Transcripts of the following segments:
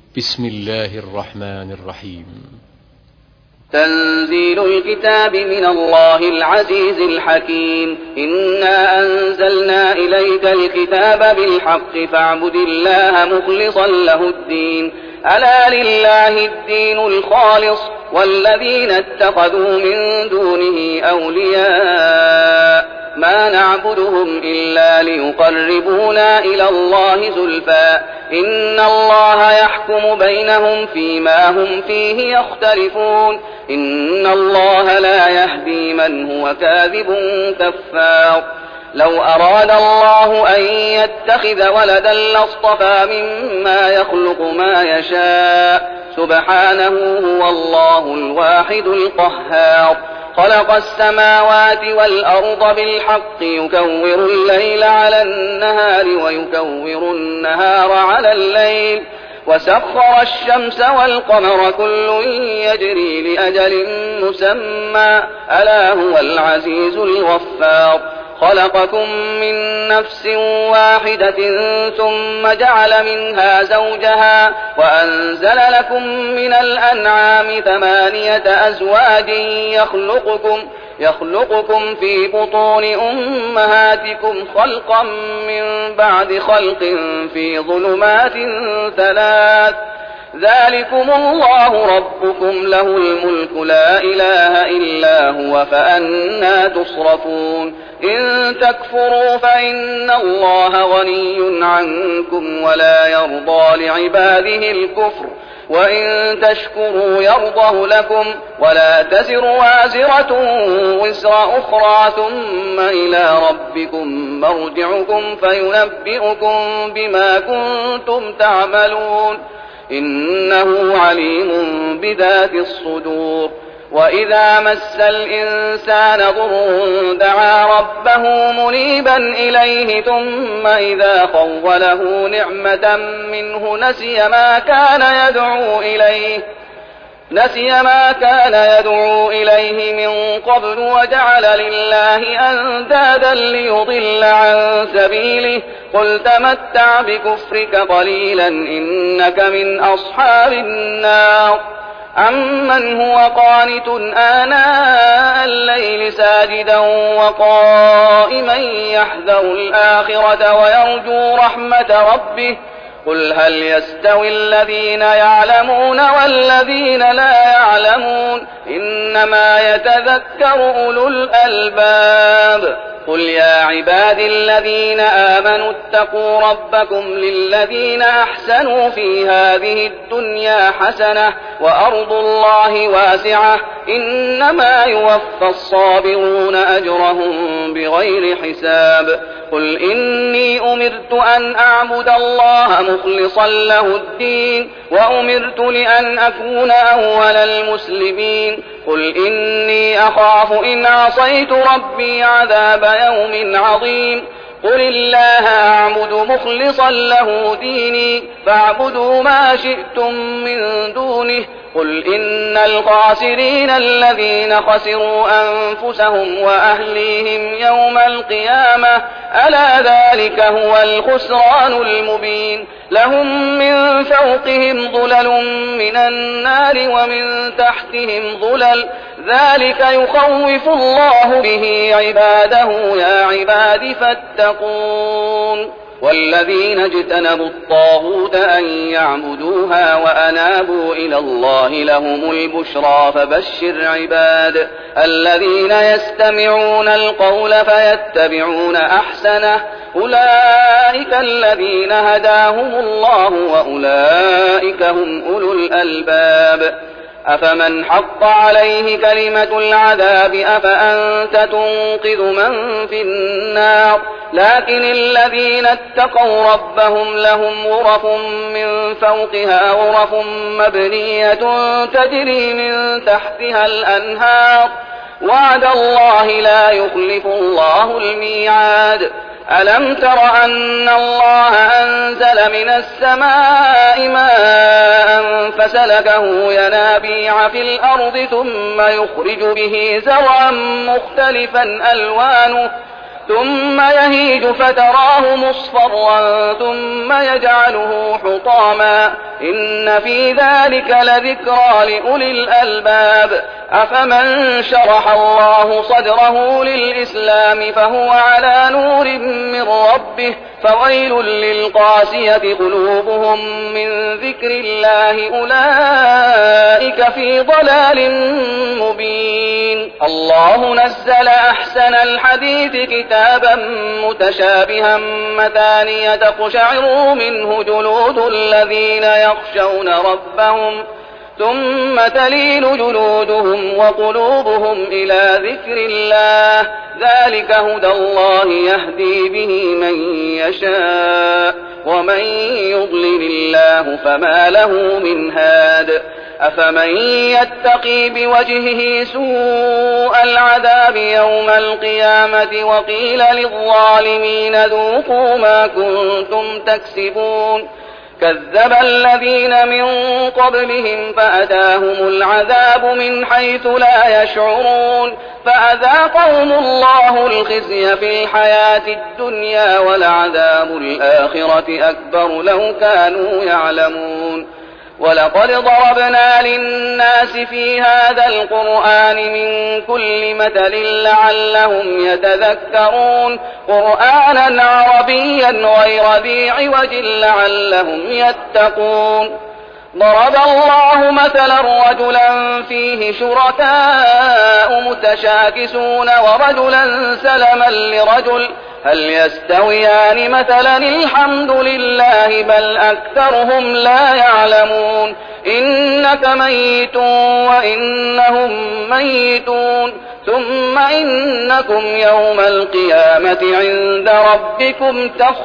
بسم الله الرحمن الرحيم. تنزيل الكتاب من الله العزيز الحكيم. إنا أنزلنا إليك الكتاب بالحق فاعبد الله مخلصا له الدين. ألا لله الدين الخالص والذين اتخذوا من دونه أولياء ما نعبدهم إلا ليقربونا إلى الله زلفى إن الله يحكم بينهم فيما هم فيه يختلفون. إن الله لا يهدي من هو كاذب كفار. لو أراد الله أن يتخذ ولدا لاصطفى مما يخلق ما يشاء سبحانه هو الله الواحد القهار. خلق السماوات والأرض بالحق يكور الليل على النهار ويكور النهار على الليل وسخر الشمس والقمر كل يجري لأجل مسمى ألا هو العزيز الغفار. خلقكم من نفس واحدة ثم جعل منها زوجها وأنزل لكم من الأنعام 8 أزواج يخلقكم في بطون أمهاتكم خلقا من بعد خلق في ظلمات 3 ذلكم الله ربكم له الملك لا إله إلا هو فأنى تصرفون. إن تكفروا فإن الله غني عنكم ولا يرضى لعباده الكفر وإن تشكروا يرضه لكم ولا تزر وازرة وزر أخرى ثم إلى ربكم مرجعكم فينبئكم بما كنتم تعملون إنه عليم بذات الصدور. وإذا مس الإنسان ضر دعا ربه منيبا إليه ثم إذا خوله نعمة منه نسي ما كان يدعو إليه من قبل وجعل لله أندادا ليضل عن سبيله قل تمتع بكفرك قليلا إنك من أصحاب النار. أمن هو قانت آناء الليل ساجدا وقائما يحذر الآخرة ويرجو رحمة ربه قل هل يستوي الذين يعلمون والذين لا يعلمون إنما يتذكر أولو الألباب. قل يا عباد الذين آمنوا اتقوا ربكم للذين أحسنوا في هذه الدنيا حسنة وأرض الله واسعة إنما يوفى الصابرون أجرهم بغير حساب. قل إني أمرت أن أعبد الله مخلصا له الدين وأمرت لأن أكون أول المسلمين. قل إني أخاف إن عصيت ربي عذاب يوم عظيم. قل الله أعبد مخلصا له ديني فاعبدوا ما شئتم من دونه. قل إن الخاسرين الذين خسروا أنفسهم وأهليهم يوم القيامة ألا ذلك هو الخسران المبين. لهم من فوقهم ظلل من النار ومن تحتهم ظلل ذلك يخوف الله به عباده يا عباد فاتقون. والذين اجتنبوا الطاغوت أن يعبدوها وأنابوا إلى الله لهم البشرى فبشر عباد الذين يستمعون القول فيتبعون أحسنه أولئك الذين هداهم الله وأولئك هم أولو الألباب. أفمن حق عليه كلمة العذاب أفأنت تنقذ من في النار. لكن الذين اتقوا ربهم لهم غرف من فوقها غرف مبنية تجري من تحتها الأنهار وعد الله لا يخلف الله الميعاد. ألم تر أن الله أنزل من السماء ماء فسلكه ينابيع في الأرض ثم يخرج به زرعا مختلفا ألوانه ثم يهيج فتراه مصفرا ثم يجعله حطاما إن في ذلك لذكرى لأولي الألباب أفمن شرح الله صدره للإسلام فهو على نور من ربه فويل للقاسية قلوبهم من ذكر الله أولئك في ضلال مبين الله نزل أحسن الحديث كتابا متشابها مثانية تقشعر منه جلود الذين يخشون ربهم ثم تلين جلودهم وقلوبهم إلى ذكر الله ذلك هدى الله يهدي به من يشاء ومن يضلل الله فما له من هاد أفمن يتقي بوجهه سوء العذاب يوم القيامة وقيل للظالمين ذوقوا ما كنتم تكسبون كذب الذين من قبلهم فأتاهم العذاب من حيث لا يشعرون فأذاقهم الله الخزي في الحياة الدنيا ولعذاب الآخرة أكبر لو كانوا يعلمون ولقد ضربنا للناس في هذا القرآن من كل مثل لعلهم يتذكرون قرآنا عربيا غير ذي عوج لعلهم يتقون ضرب الله مثلا رجلا فيه شركاء متشاكسون ورجلا سلما لرجل هل يستويان مثلا الحمد لله بل أكثرهم لا يعلمون إنك ميت وإنهم ميتون ثم إنكم يوم القيامة عند ربكم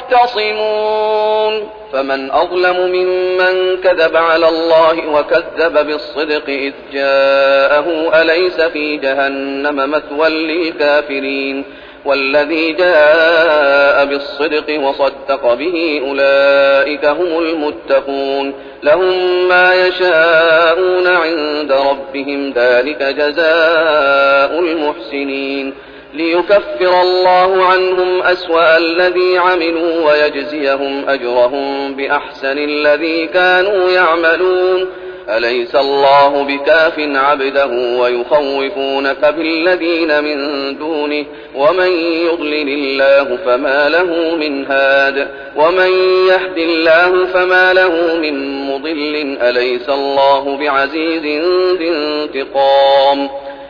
تختصمون فمن أظلم ممن كذب على الله وكذب بالصدق إذ جاءه أليس في جهنم مثوى للكافرين والذي جاء بالصدق وصدق به أولئك هم المتقون لهم ما يشاءون عند ربهم ذلك جزاء المحسنين ليكفر الله عنهم أسوأ الذي عملوا ويجزيهم أجرهم بأحسن الذي كانوا يعملون أليس الله بكاف عبده ويخوفونك بالذين من دونه ومن يضلل الله فما له من هاد ومن يهد الله فما له من مضل أليس الله بعزيز ذي انتقام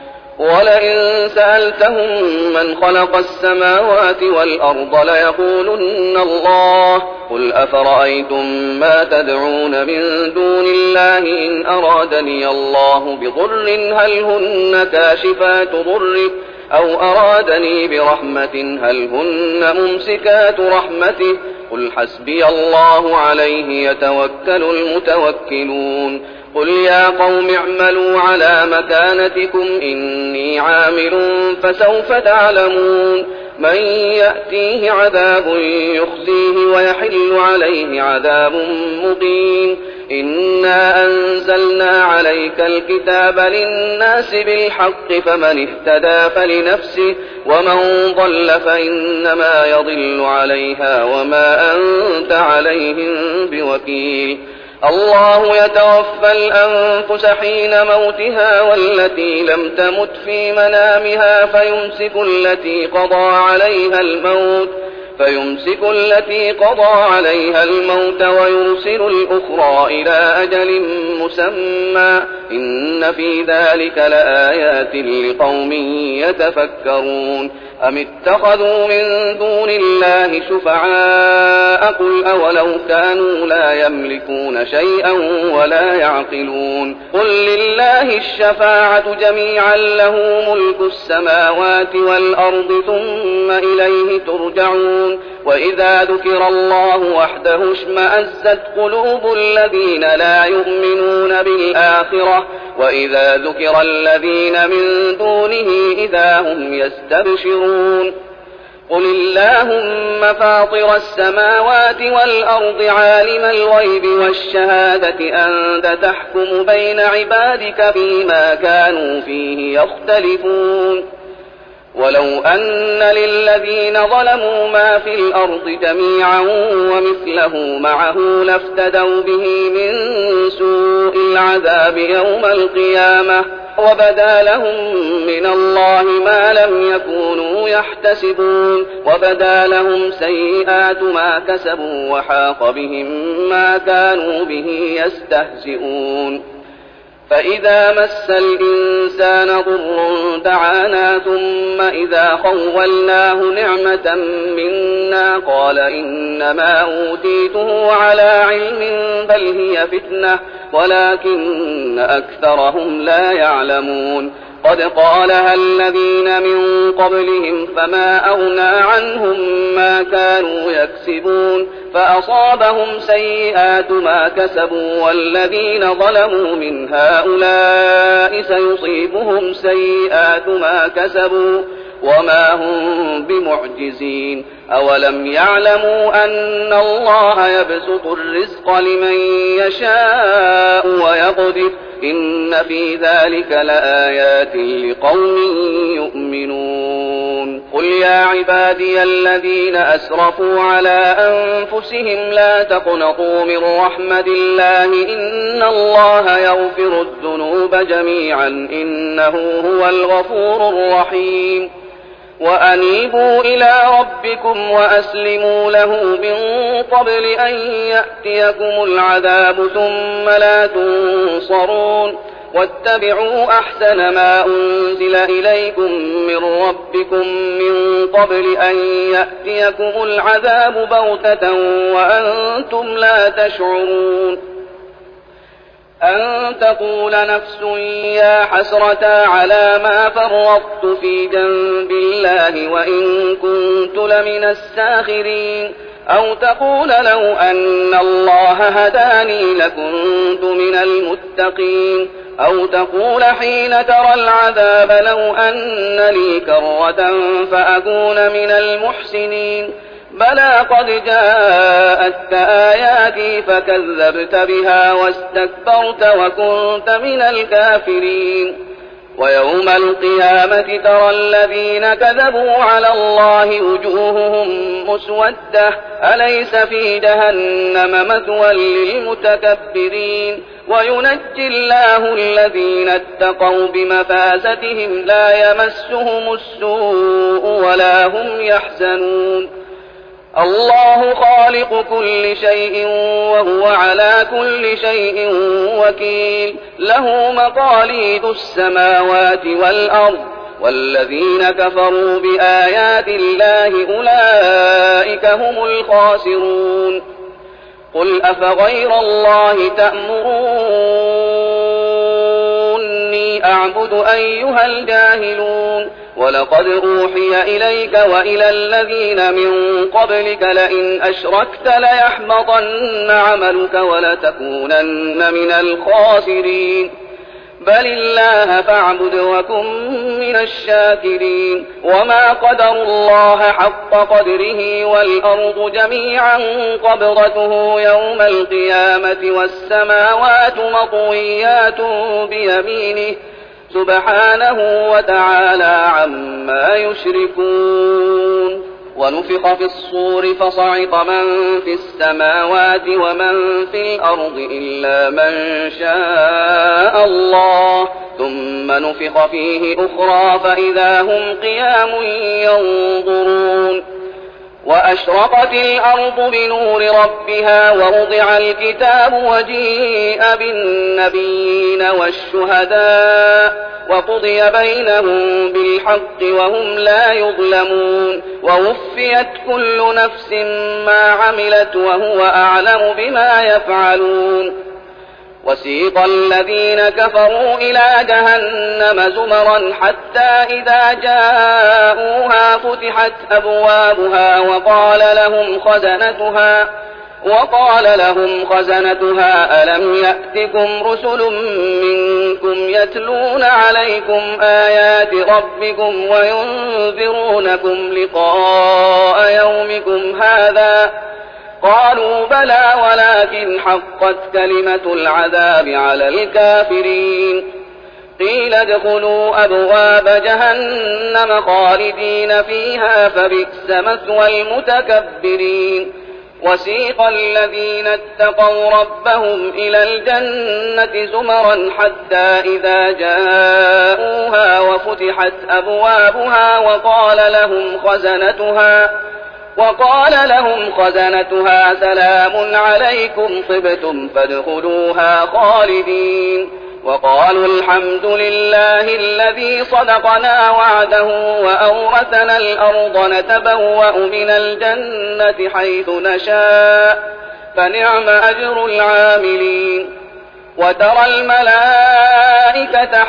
ولئن سألتهم من خلق السماوات والأرض ليقولن الله قل أفرأيتم ما تدعون من دون الله إن أرادني الله بضر هل هن كاشفات ضره أو أرادني برحمة هل هن ممسكات رحمته قل حسبي الله عليه يتوكل المتوكلون قل يا قوم اعملوا على مكانتكم إني عامل فسوف تعلمون من يأتيه عذاب يخزيه ويحل عليه عذاب مقيم إنا أنزلنا عليك الكتاب للناس بالحق فمن اهتدى فلنفسه ومن ضل فإنما يضل عليها وما أنت عليهم بوكيل الله يتوفى الأنفس حين موتها والتي لم تمت في منامها فيمسك التي قضى عليها الموت ويرسل الأخرى إلى أجل مسمى إن في ذلك لآيات لقوم يتفكرون أم اتخذوا من دون الله شفعاء قل أولو كانوا لا يملكون شيئا ولا يعقلون قل لله الشفاعة جميعا له ملك السماوات والأرض ثم إليه ترجعون وإذا ذكر الله وحده اشمأزت قلوب الذين لا يؤمنون بالآخرة وإذا ذكر الذين من دونه إذا هم يستبشرون قل اللهم فاطر السماوات والأرض عالم الغيب والشهادة أنت تحكم بين عبادك فيما كانوا فيه يختلفون ولو أن للذين ظلموا ما في الأرض جميعا ومثله معه لافتدوا به من سوء العذاب يوم القيامة وبدا لهم من الله ما لم يكونوا يحتسبون وبدا لهم سيئات ما كسبوا وحاق بهم ما كانوا به يستهزئون فإذا مس الإنسان ضر دعانا ثم إذا خولناه نعمة منا قال إنما أوتيته على علم بل هي فتنة ولكن أكثرهم لا يعلمون قد قالها الذين من قبلهم فما أغنى عنهم ما كانوا يكسبون فأصابهم سيئات ما كسبوا والذين ظلموا من هؤلاء سيصيبهم سيئات ما كسبوا وما هم بمعجزين أولم يعلموا أن الله يبسط الرزق لمن يشاء ويقدر إن في ذلك لآيات لقوم يؤمنون قل يا عبادي الذين أسرفوا على أنفسهم لا تقنطوا من رحمة الله إن الله يغفر الذنوب جميعا إنه هو الغفور الرحيم وأنيبوا إلى ربكم وأسلموا له من قبل أن يأتيكم العذاب ثم لا تنصرون واتبعوا أحسن ما أنزل إليكم من ربكم من قبل أن يأتيكم العذاب بغتة وأنتم لا تشعرون أن تقول نفس يا حسرة على ما فرطت في جنب الله وإن كنت لمن الساخرين أو تقول لو أن الله هداني لكنت من المتقين أو تقول حين ترى العذاب لو أن لي كرة فأكون من المحسنين بلى قد جاءتك آياتي فكذبت بها واستكبرت وكنت من الكافرين ويوم القيامة ترى الذين كذبوا على الله وجوههم مسودة أليس في جهنم مثوى للمتكبرين وينجي الله الذين اتقوا بمفازتهم لا يمسهم السوء ولا هم يحزنون الله خالق كل شيء وهو على كل شيء وكيل له مقاليد السماوات والأرض والذين كفروا بآيات الله أولئك هم الخاسرون قل أفغير الله تأمروني أعبد أيها الجاهلون ولقد أوحي إليك وإلى الذين من قبلك لئن أشركت ليحبطن عملك ولتكونن من الخاسرين بل الله فاعبد وكن من الشاكرين وما قدروا الله حق قدره والأرض جميعا قبضته يوم القيامة والسماوات مطويات بيمينه سبحانه وتعالى عما يشركون ونفخ في الصور فصعق من في السماوات ومن في الأرض إلا من شاء الله ثم نفخ فيه أخرى فإذا هم قيام ينظرون وأشرقت الأرض بنور ربها ووضع الكتاب وجيء بالنبيين والشهداء وقضي بينهم بالحق وهم لا يظلمون ووفيت كل نفس ما عملت وهو أعلم بما يفعلون وسيق الذين كفروا إلى جهنم زمرا حتى إذا جاءوها فتحت أبوابها وقال لهم خزنتها ألم يأتكم رسل منكم يتلون عليكم آيات ربكم وينذرونكم لقاء يومكم هذا قالوا بلى ولكن حقت كلمة العذاب على الكافرين قيل ادخلوا أبواب جهنم خالدين فيها فبئس مثوى المتكبرين وسيق الذين اتقوا ربهم إلى الجنة زمرا حتى إذا جاءوها وفتحت أبوابها وقال لهم خزنتها سلام عليكم طبتم فادخلوها خالدين وقالوا الحمد لله الذي صدقنا وعده وأورثنا الأرض نتبوأ من الجنة حيث نشاء فنعم أجر العاملين وترى الملائكة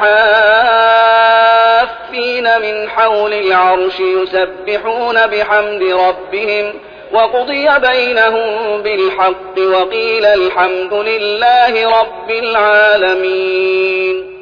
حافين من حول العرش يسبحون بحمد ربهم وقضي بينهم بالحق وقيل الحمد لله رب العالمين.